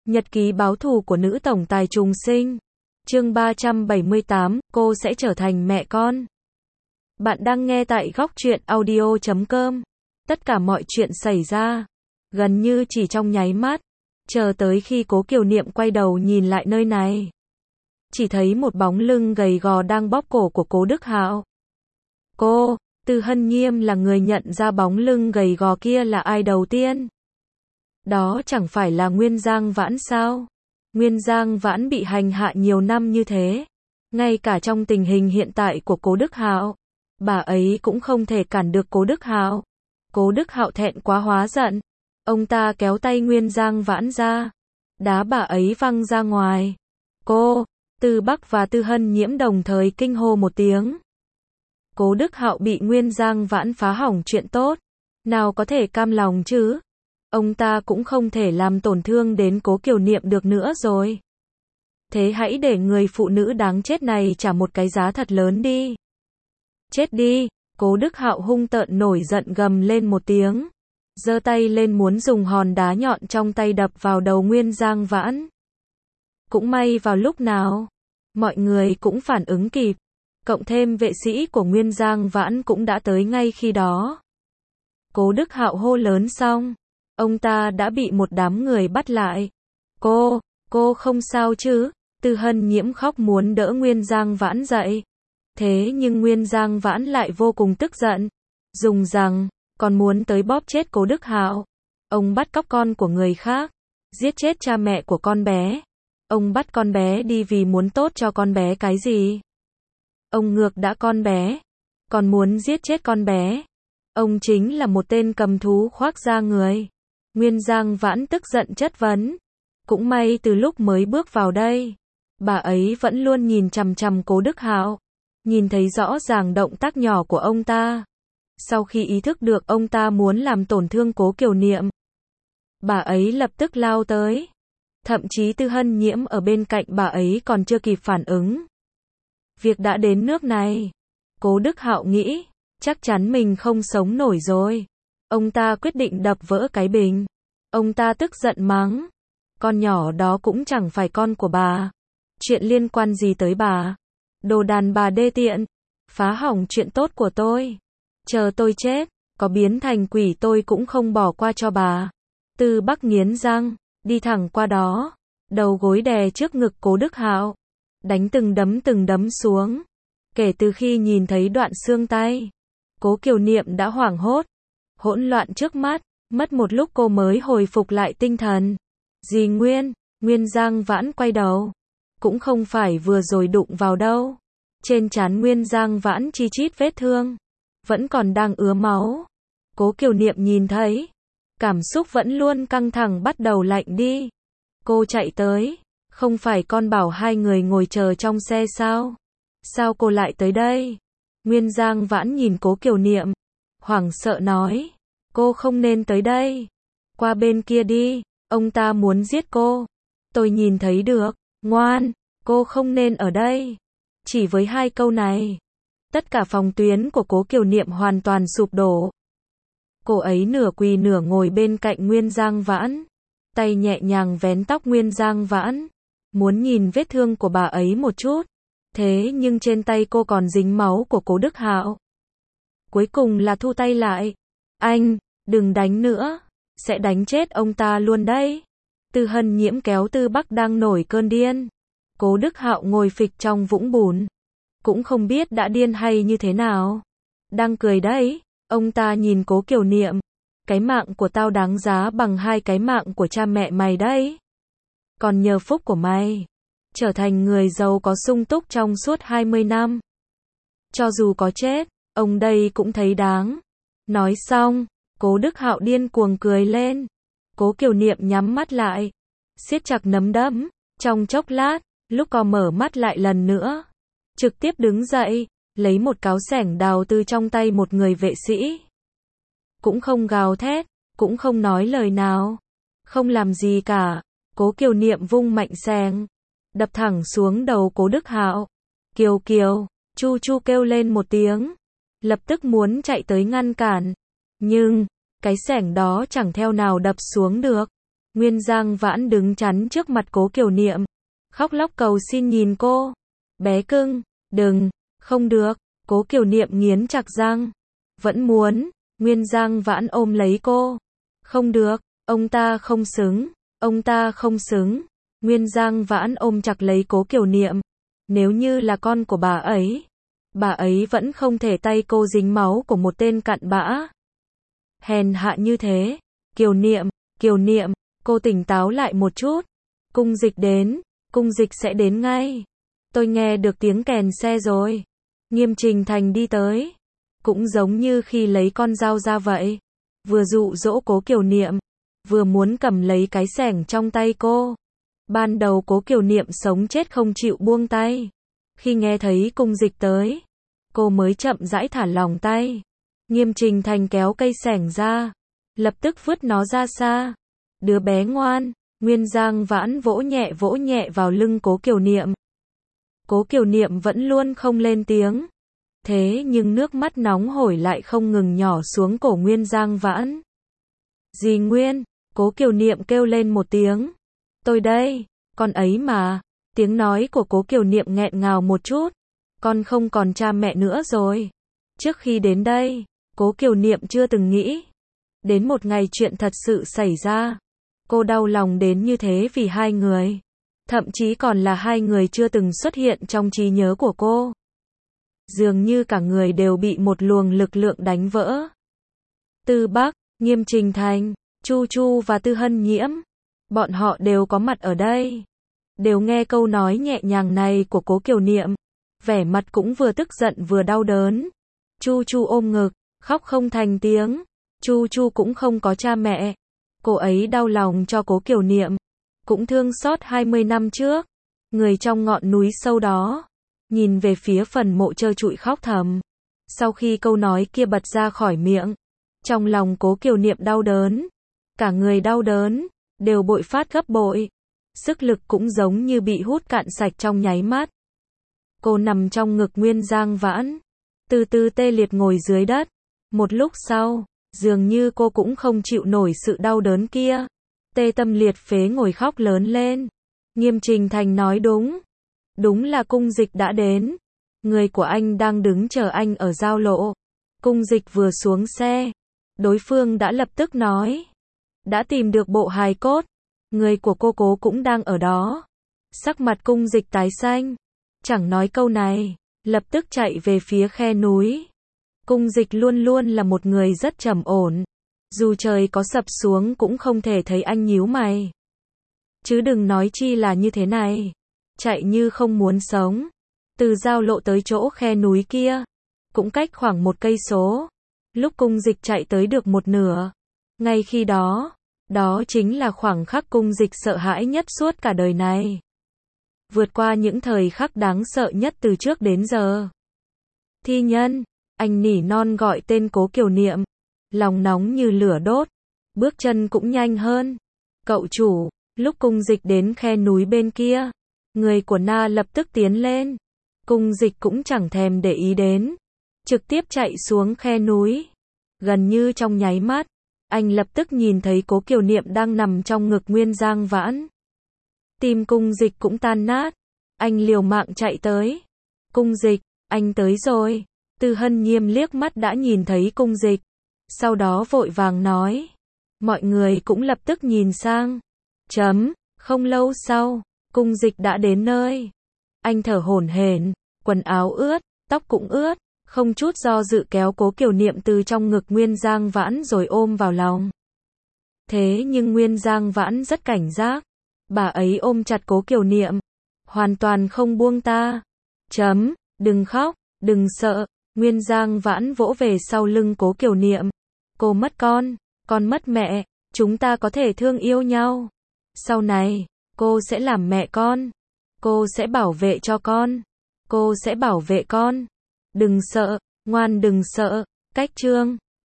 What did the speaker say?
Nhật ký báo thù của nữ tổng tài trùng sinh. Chương 378, cô sẽ trở thành mẹ con. Bạn đang nghe tại góc truyện audio.com. Tất cả mọi chuyện xảy ra gần như chỉ trong nháy mắt, chờ tới khi Cố Kiều Niệm quay đầu nhìn lại nơi này, chỉ thấy một bóng lưng gầy gò đang bóp cổ của Cố Đức Hạo. Từ Hân Nghiêm là người nhận ra bóng lưng gầy gò kia là ai đầu tiên. Đó chẳng phải là Nguyên Giang Vãn sao? Nguyên Giang Vãn bị hành hạ nhiều năm như thế, ngay cả trong tình hình hiện tại của Cố Đức Hạo, bà ấy cũng không thể cản được Cố Đức Hạo. Cố Đức Hạo thẹn quá hóa giận, ông ta kéo tay Nguyên Giang Vãn ra, đá bà ấy văng ra ngoài. Tư Bắc và Tư Hân Nhiễm đồng thời kinh hô một tiếng. Cố Đức Hạo bị Nguyên Giang Vãn phá hỏng chuyện tốt, nào có thể cam lòng chứ? Ông ta cũng không thể làm tổn thương đến Cố Kiều Niệm được nữa rồi. Thế hãy để người phụ nữ đáng chết này trả một cái giá thật lớn đi. Chết đi! Cố Đức Hạo hung tợn nổi giận gầm lên một tiếng, giơ tay lên muốn dùng hòn đá nhọn trong tay đập vào đầu Nguyên Giang Vãn. Cũng may vào lúc nào, mọi người cũng phản ứng kịp, cộng thêm vệ sĩ của Nguyên Giang Vãn cũng đã tới ngay khi đó. Cố Đức Hạo hô lớn xong, ông ta đã bị một đám người bắt lại. Cô không sao chứ? Tư Hân Nhiễm khóc muốn đỡ Nguyên Giang Vãn dậy. Thế nhưng Nguyên Giang Vãn lại vô cùng tức giận, dùng rằng, còn muốn tới bóp chết Cố Đức Hạo. Ông bắt cóc con của người khác, giết chết cha mẹ của con bé. Ông bắt con bé đi vì muốn tốt cho con bé cái gì? Ông ngược đãi con bé, còn muốn giết chết con bé. Ông chính là một tên cầm thú khoác da người. Nguyên Giang Vãn tức giận chất vấn. Cũng may từ lúc mới bước vào đây, bà ấy vẫn luôn nhìn chằm chằm Cố Đức Hạo, nhìn thấy rõ ràng động tác nhỏ của ông ta. Sau khi ý thức được ông ta muốn làm tổn thương Cố Kiều Niệm, bà ấy lập tức lao tới. Thậm chí Tư Hân Nhiễm ở bên cạnh bà ấy còn chưa kịp phản ứng. Việc đã đến nước này, Cố Đức Hạo nghĩ, chắc chắn mình không sống nổi rồi. Ông ta quyết định đập vỡ cái bình. Ông ta tức giận mắng, con nhỏ đó cũng chẳng phải con của bà. Chuyện liên quan gì tới bà? Đồ đàn bà đê tiện, phá hỏng chuyện tốt của tôi. Chờ tôi chết, có biến thành quỷ tôi cũng không bỏ qua cho bà. Tư Bắc nghiến răng, đi thẳng qua đó, đầu gối đè trước ngực Cố Đức Hạo, đánh từng đấm xuống. Kể từ khi nhìn thấy đoạn xương tay, Cố Kiều Niệm đã hoảng hốt, hỗn loạn trước mắt, mất một lúc cô mới hồi phục lại tinh thần. Dì Nguyên Giang Vãn quay đầu, cũng không phải vừa rồi đụng vào đâu. Trên trán Nguyên Giang Vãn chi chít vết thương, vẫn còn đang ứa máu. Cố Kiều Niệm nhìn thấy, cảm xúc vẫn luôn căng thẳng bắt đầu lạnh đi. Cô chạy tới, không phải con bảo hai người ngồi chờ trong xe sao? Sao cô lại tới đây? Nguyên Giang Vãn nhìn Cố Kiều Niệm, hoảng sợ nói, cô không nên tới đây. Qua bên kia đi, ông ta muốn giết cô. Tôi nhìn thấy được, ngoan, cô không nên ở đây. Chỉ với hai câu này, tất cả phòng tuyến của Cố Kiều Niệm hoàn toàn sụp đổ. Cô ấy nửa quỳ nửa ngồi bên cạnh Nguyên Giang Vãn, tay nhẹ nhàng vén tóc Nguyên Giang Vãn, muốn nhìn vết thương của bà ấy một chút. Thế nhưng trên tay cô còn dính máu của Cố Đức Hạo. Cuối cùng là thu tay lại. Anh, đừng đánh nữa, sẽ đánh chết ông ta luôn đấy. Tư Hân Nhiễm kéo Tư Bắc đang nổi cơn điên. Cố Đức Hạo ngồi phịch trong vũng bùn, cũng không biết đã điên hay như thế nào. Đang cười đấy, ông ta nhìn Cố Kiều Niệm, cái mạng của tao đáng giá bằng hai cái mạng của cha mẹ mày đấy. Còn nhờ phúc của mày, trở thành người giàu có sung túc trong suốt 20 năm. Cho dù có chết, ông đây cũng thấy đáng. Nói xong, Cố Đức Hạo điên cuồng cười lên. Cố Kiều Niệm nhắm mắt lại, siết chặt nắm đấm. Trong chốc lát, lúc cô mở mắt lại lần nữa, trực tiếp đứng dậy, lấy một cáo xẻng đào từ trong tay một người vệ sĩ. Cũng không gào thét, cũng không nói lời nào, không làm gì cả. Cố Kiều Niệm vung mạnh xẻng, đập thẳng xuống đầu Cố Đức Hạo. Kiều, Chu kêu lên một tiếng, lập tức muốn chạy tới ngăn cản. Nhưng, cái xẻng đó chẳng theo nào đập xuống được. Nguyên Giang Vãn đứng chắn trước mặt Cố Kiều Niệm, khóc lóc cầu xin nhìn cô. Bé cưng, đừng, không được. Cố Kiều Niệm nghiến chặt răng. Vẫn muốn. Nguyên Giang Vãn ôm lấy cô. Không được, ông ta không xứng, ông ta không xứng. Nguyên Giang Vãn ôm chặt lấy Cố Kiều Niệm. Nếu như là con của bà ấy vẫn không thể tay cô dính máu của một tên cặn bã. Hèn hạ như thế. Kiều Niệm, cô tỉnh táo lại một chút. Cung Dịch đến, Cung Dịch sẽ đến ngay. Tôi nghe được tiếng kèn xe rồi. Nghiêm Trình Thành đi tới. Cũng giống như khi lấy con dao ra vậy. Vừa dụ dỗ Cố Kiều Niệm, vừa muốn cầm lấy cái xẻng trong tay cô. Ban đầu Cố Kiều Niệm sống chết không chịu buông tay. Khi nghe thấy Cung Dịch tới, cô mới chậm rãi thả lỏng tay. Nghiêm Trình Thành kéo cây xẻng ra, lập tức vứt nó ra xa. Đứa bé ngoan. Nguyên Giang Vãn vỗ nhẹ vào lưng Cố Kiều Niệm. Cố Kiều Niệm vẫn luôn không lên tiếng. Thế nhưng nước mắt nóng hổi lại không ngừng nhỏ xuống cổ Nguyên Giang Vãn. Dì Nguyên, Cố Kiều Niệm kêu lên một tiếng. Tôi đây, con ấy mà. Tiếng nói của Cố Kiều Niệm nghẹn ngào một chút. Con không còn cha mẹ nữa rồi. Trước khi đến đây, Cố Kiều Niệm chưa từng nghĩ đến một ngày chuyện thật sự xảy ra. Cô đau lòng đến như thế vì hai người. Thậm chí còn là hai người chưa từng xuất hiện trong trí nhớ của cô. Dường như cả người đều bị một luồng lực lượng đánh vỡ. Tư Bắc, Nghiêm Trình Thành, Chu Chu và Tư Hân Nhiễm. Bọn họ đều có mặt ở đây. Đều nghe câu nói nhẹ nhàng này của Cố Kiều Niệm. Vẻ mặt cũng vừa tức giận vừa đau đớn. Chu Chu ôm ngực, khóc không thành tiếng. Chu Chu cũng không có cha mẹ. Cô ấy đau lòng cho Cố Kiều Niệm. Cũng thương xót 20 năm trước. Người trong ngọn núi sâu đó. Nhìn về phía phần mộ trơ trụi khóc thầm. Sau khi câu nói kia bật ra khỏi miệng, trong lòng Cố Kiều Niệm đau đớn. Cả người đau đớn, đều bội phát gấp bội. Sức lực cũng giống như bị hút cạn sạch trong nháy mắt. Cô nằm trong ngực Nguyên Giang Vãn, từ từ tê liệt ngồi dưới đất. Một lúc sau, dường như cô cũng không chịu nổi sự đau đớn kia. Tê tâm liệt phế ngồi khóc lớn lên. Nghiêm Trình Thành nói đúng. Đúng là Cung Dịch đã đến. Người của anh đang đứng chờ anh ở giao lộ. Cung Dịch vừa xuống xe, đối phương đã lập tức nói. Đã tìm được bộ hài cốt. Người của cô Cố cũng đang ở đó. Sắc mặt Cung Dịch tái xanh. Chẳng nói câu này, lập tức chạy về phía khe núi. Cung Dịch luôn luôn là một người rất trầm ổn. Dù trời có sập xuống cũng không thể thấy anh nhíu mày. Chứ đừng nói chi là như thế này. Chạy như không muốn sống. Từ giao lộ tới chỗ khe núi kia, cũng cách khoảng 1 cây số. Lúc Cung Dịch chạy tới được một nửa, ngay khi đó, đó chính là khoảng khắc Cung Dịch sợ hãi nhất suốt cả đời này. Vượt qua những thời khắc đáng sợ nhất từ trước đến giờ. Thi Nhân, anh nỉ non gọi tên Cố Kiều Niệm, lòng nóng như lửa đốt, bước chân cũng nhanh hơn. Cậu chủ, lúc Cung Dịch đến khe núi bên kia, người của Na lập tức tiến lên. Cung Dịch cũng chẳng thèm để ý đến, trực tiếp chạy xuống khe núi. Gần như trong nháy mắt, anh lập tức nhìn thấy Cố Kiều Niệm đang nằm trong ngực Nguyên Giang Vãn. Tim Cung Dịch cũng tan nát. Anh liều mạng chạy tới. Cung Dịch, anh tới rồi. Tư Hân Nhiễm liếc mắt đã nhìn thấy Cung Dịch. Sau đó vội vàng nói. Mọi người cũng lập tức nhìn sang. Không lâu sau, Cung Dịch đã đến nơi. Anh thở hổn hển, quần áo ướt, tóc cũng ướt, không chút do dự kéo Cố Kiều Niệm từ trong ngực Nguyên Giang Vãn rồi ôm vào lòng. Thế nhưng Nguyên Giang Vãn rất cảnh giác. Bà ấy ôm chặt Cố Kiều Niệm, hoàn toàn không buông ta. Đừng khóc, đừng sợ. Nguyên Giang Vãn vỗ về sau lưng Cố Kiều Niệm. Cô mất con mất mẹ, chúng ta có thể thương yêu nhau. Sau này, cô sẽ làm mẹ con. Cô sẽ bảo vệ cho con. Cô sẽ bảo vệ con. Đừng sợ, ngoan đừng sợ. Cách chương